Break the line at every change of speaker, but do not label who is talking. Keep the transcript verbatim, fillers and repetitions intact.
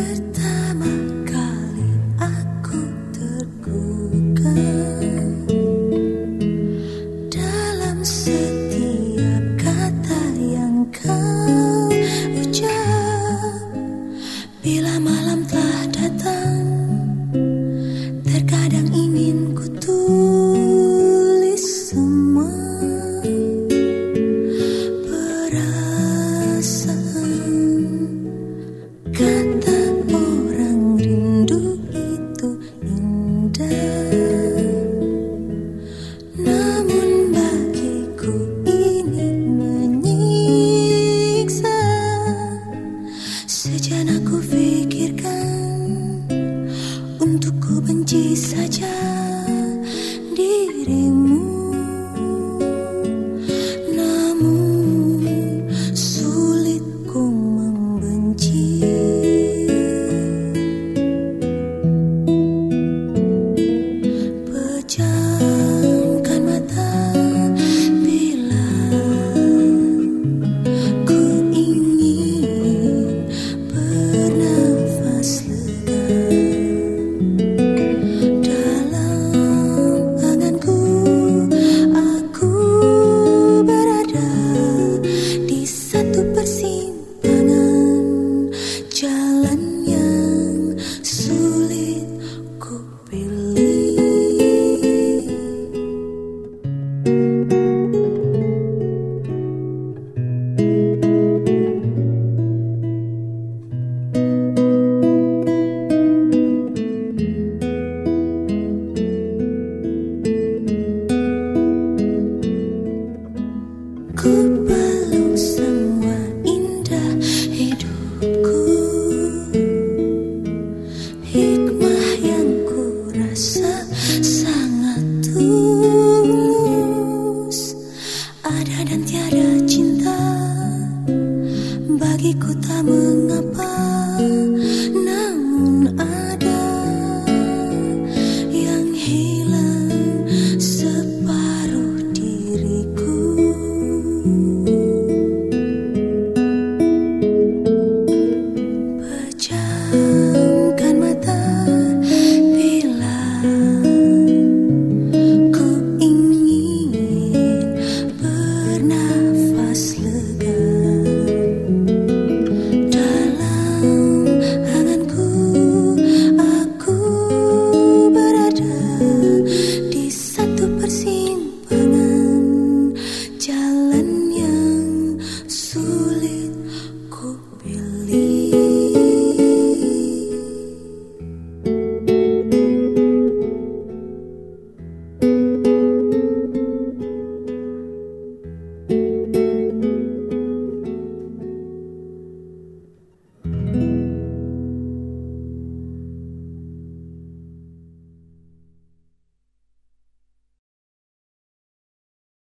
Pertama kali aku tergugah dalam setiap kata yang kau ucap. Bila malam telah datang, terkadang ingin ku tulis semua perasaan. Kata orang rindu itu indah, namun bagiku ini menyiksa. Sejenak ku pikirkan untuk ku benci saja dirimu, namun sulit ku membenci. Pejamkan mata bila ku ingin bernafas lega. Dalam anganku aku berada di satu persimpangan jalan yang